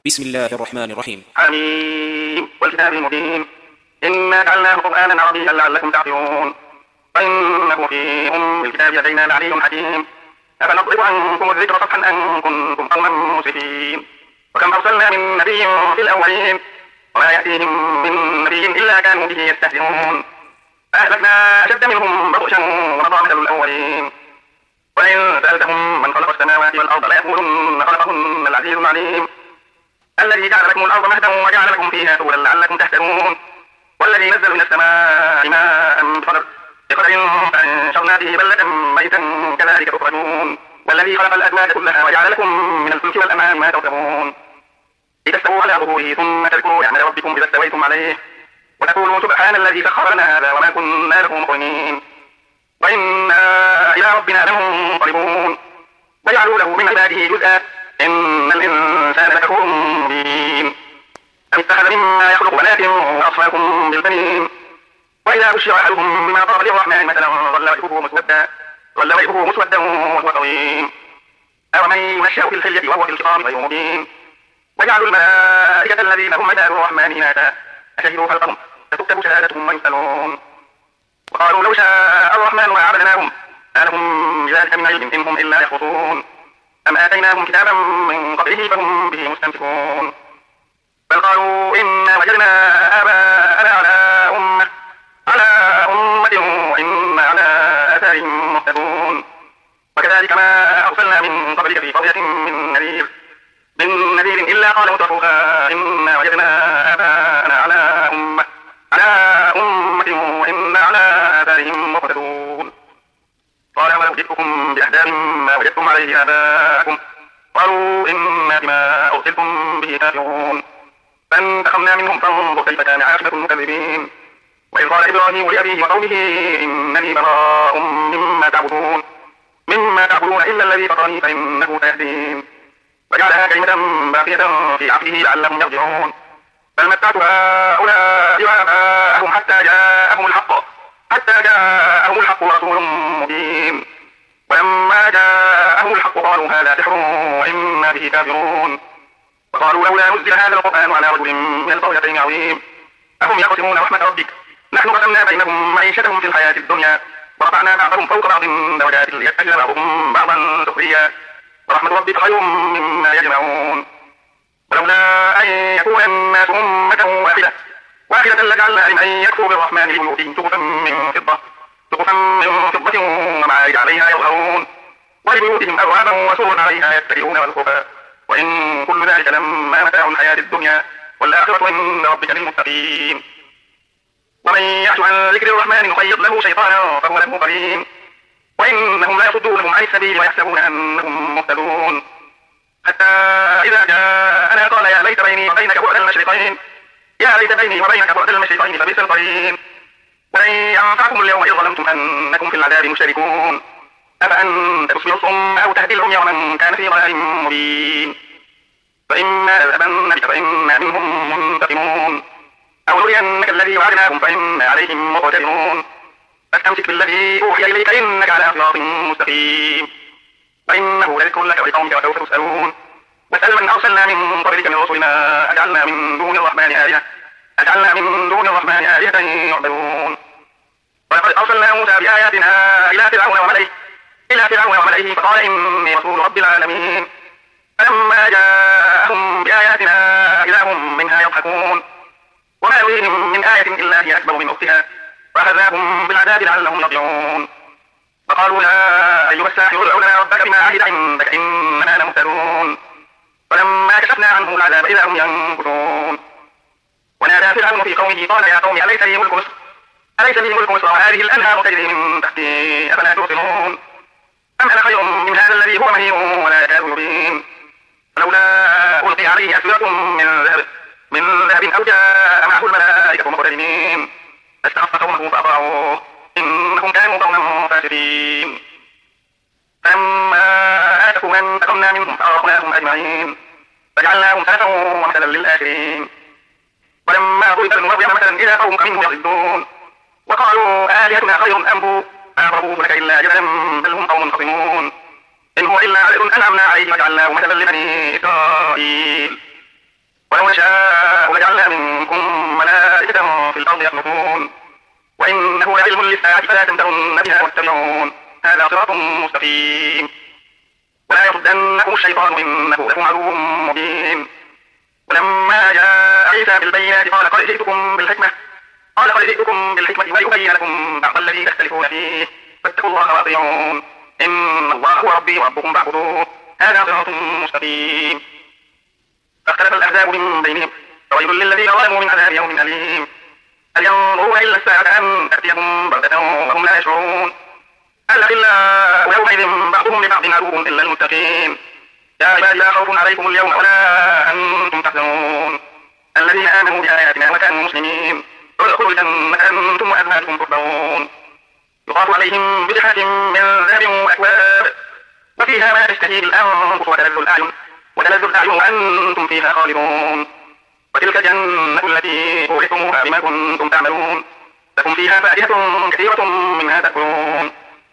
بسم الله الرحمن الرحيم. حميم والكتاب المبين إنا جعلناه قرآنا عربيا لعلكم تعقلون وإنه في الكتاب لدينا لعلي حكيم أفنضرب عنكم الذكر صفحا أن كنتم قوما مسرفين وكم أرسلنا من نبي في الأولين وما يأتيهم من نبي إلا كانوا به يستهزئون أهلكنا أشد منهم بطشا ومضى مثل الأولين وإن سألتهم من خلق السماوات والأرض ليقولن خلقهن العزيز العليم الذي جعل لكم الأرض مهدا وجعل لكم فيها سبلا لعلكم تهتدون والذي نزل من السماء ماء بقدر فأنشرنا به بلدة ميتا كذلك تخرجون والذي خلق الأزواج كلها وجعل لكم من الفلك والأنعام ما تركبون لتستووا على ظهوره ثم تذكروا نعمة ربكم إذا استويتم عليه وتقولوا سبحان الذي سخر لنا هذا وما كنا له مقرنين وإنا إلى ربنا لمنقلبون وجعلوا له من عباده جزءا إن الإنسان لكفور مبين أم اتخذ مما يخلق بنات وأصفاكم بالبنين وإذا بشر أحدهم بما ضرب للرحمن مثلا ظل وجهه مسودا وهو قويم أومن ينشأ في الحلية وهو في الخصام غير مبين وجعلوا الملائكة الذين هم عباد الرحمن إناثا أشهدوا خلقهم فتكتب شهادتهم ويسألون وقالوا لو شاء الرحمن ما عبدناهم ما لهم بذلك من علم إن هم إلا يخرصون أم آتيناهم كتابا من قبله فهم به مستمسكون بل قالوا إنا وجدنا آباءنا على أمة وإنا على آثارهم مهتدون وكذلك ما أرسلنا من قبلك في قرية من نذير إلا قال مترفوها إنا وجدنا آباءنا على أمة وإنا على آثارهم مهتدون قال ولو جئتكم بأهدى مما وجدتم عليه آباءكم قالوا إنا بما أرسلتم به كافرون فانتقمنا منهم فانظر كيف كان عاقبة المكذبين وإذ قال إبراهيم لأبيه وقومه إنني براء مما تعبدون إلا الذي فطرني فإنه سيهدين وجعلها كلمة باقية في عقله لعلهم يرجعون بل متعت هؤلاء وآباءهم حتى جاءهم الحق ورسول مبين ولما جاءهم الحق قالوا هذا سحر وإنا به كافرون وقالوا لولا نزل هذا القرآن على رجل من القريتين عظيم أهم يقسمون رحمة ربك نحن قسمنا بينهم معيشتهم في الحياة الدنيا ورفعنا بعضهم فوق بعض درجات ليتخذ بعضهم بعضا سخريا ورحمة ربك خير مما يجمعون ولولا أن يكون الناس أمة واحدة لجعلنا لمن يكفر بالرحمن لبيوتهم سقفا من فضة ومعارج عليها يظهرون ولبيوتهم أبوابا وسررا عليها يتكئون والخفا وإن كل ذلك لما متاع الحياة الدنيا والآخرة عند ربك للمتقين ومن يعش عن ذكر الرحمن نقيض له شيطانا فهو له قرين وإنهم لا يصدونهم عن السبيل ويحسبون أنهم مهتدون حتى إذا جاءنا قال يا ليت بيني وبينك بعد المشرقين فبئس القرين ولن ينفعكم اليوم إذ ظلمتم أنكم في العذاب مشتركون أفأنت تسمع الصم أو تهدي العمي ومن كان في ضلال مبين فإما نذهبن بك فإنا منهم منتقمون أو نرينك الذي وعدناهم فإنا عليهم مقتدرون فاستمسك بالذي أوحي إليك إنك على صراط مستقيم فإنه لذكر لك ولقومك وسوف تسألون واسأل من أرسلنا من قبلك من رسلنا أجعلنا من دون الرحمن آلهة يعبدون ولقد أرسلنا موسى بآياتنا إلى فرعون وملئه فقال إني رسول رب العالمين فلما جاءهم بآياتنا إذا هم منها يضحكون وما يريهم من آية إلا هي أكبر من أختها فأخذناهم بالعذاب لعلهم يرجعون فقالوا يا أيها الساحر ادع لنا ربك بما عهد عندك إننا لمهتدون فلما كشفنا عنهم العذاب إذا هم ينكثون ونادى فرعون في قومه قال يا قوم أليس لي ملك مصر وهذه الأنهار تجري من تحتي أفلا تبصرون أم أنا خير من هذا الذي هو مهين ولا يكاد يبين فلولا ألقي عليه أسورة من ذهب أو جاء معه الملائكة مقترنين فاستخف قومه فأطاعوه إنهم كانوا قوما فاسقين فلما آسفوا من انتقمنا منهم فأغرقناهم أجمعين فجعلناهم سلفا ومثلا للآخرين ولما ضرب ابن مريم مثلا إذا قومك منه يصدون وقالوا آلهتنا خير أم هو ما ضربوه لك إلا جدلا بل هم قوم خصمون إن هو إلا عبد أنعمنا عليه وجعلناه مثلا لبني إسرائيل ولو نشاء لجعلنا منكم ملائكة في الأرض يخلفون وإنه لعلم للساعة فلا تمترن بها واتبعون هذا صراط مستقيم ولا يصدنكم الشيطان إنه لكم عدو مبين ولما جاء عيسى بالبينات قال قد جئتكم بالحكمة ولأبين لكم بعض الذي تختلفون فيه فاتقوا الله وأطيعون إن الله هو ربي وربكم فاعبدوه هذا صراط مستقيم فاختلف الأحزاب من بينهم فويل للذين ظلموا من عذاب يوم أليم هل ينظرون إلا الساعة أن تأتيهم بغتة وهم لا يشعرون الأخلاء يومئذ بعضهم لبعض عدو إلا المتقين يا عبادي لا خوف عليكم اليوم ولا أنتم تحزنون الذين آمنوا بآياتنا وكانوا مسلمين ادخلوا الجنة أنتم وأزواجكم تحبرون يطاف عليهم بصحة من ذهب وأكواب وفيها ما تشتهي الأنفس وتلذ الأعين وأنتم فيها خالدون وتلك الجنة التي أورثتموها بما كنتم تعملون لكم فيها فاكهة كثيرة منها تأكلون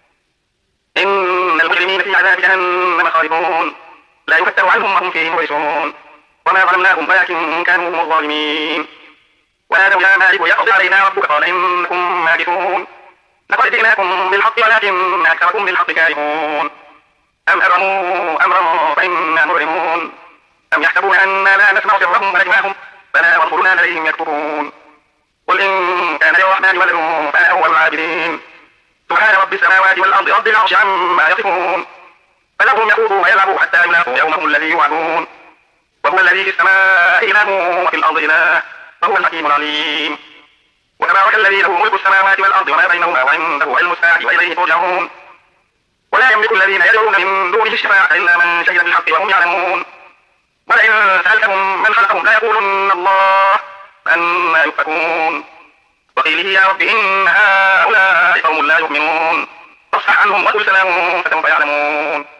إن المجرمين في عذاب جهنم خالدون لا يفتر عنهم وهم فيه مبلسون وما ظلمناهم ولكن كانوا هم الظالمين ونادوا يا مالك يقضي علينا ربك قال إنكم ماكثون لقد جئناكم بالحق ولكن أكثركم بالحق كارهون أم أبرموا أمرا فإنا مبرمون أم يحسبون أنا لا نسمع سرهم ونجواهم بلى ورسلنا لديهم يكتبون قل إن كان للرحمن ولد فأنا أول العابدين سبحان رب السماوات والأرض رب العرش عما يصفون فذرهم يخوضوا ويلعبوا حتى يلاقوا يومهم الذي يوعدون وهو الذي في السماء إله وفي الأرض إله وهو الحكيم العليم وتبارك الذي له ملك السماوات والأرض وما بينهما وعنده علم الساعة وإليه ترجعون ولا يملك الذين يدعون من دونه الشفاعة إلا من شهد بالحق وهم يعلمون ولئن سألتهم من خلقهم ليقولن الله فأنى يؤفكون وقيله يا رب إن هؤلاء قوم لا يؤمنون فاصفح عنهم وقل سلام فسوف يعلمون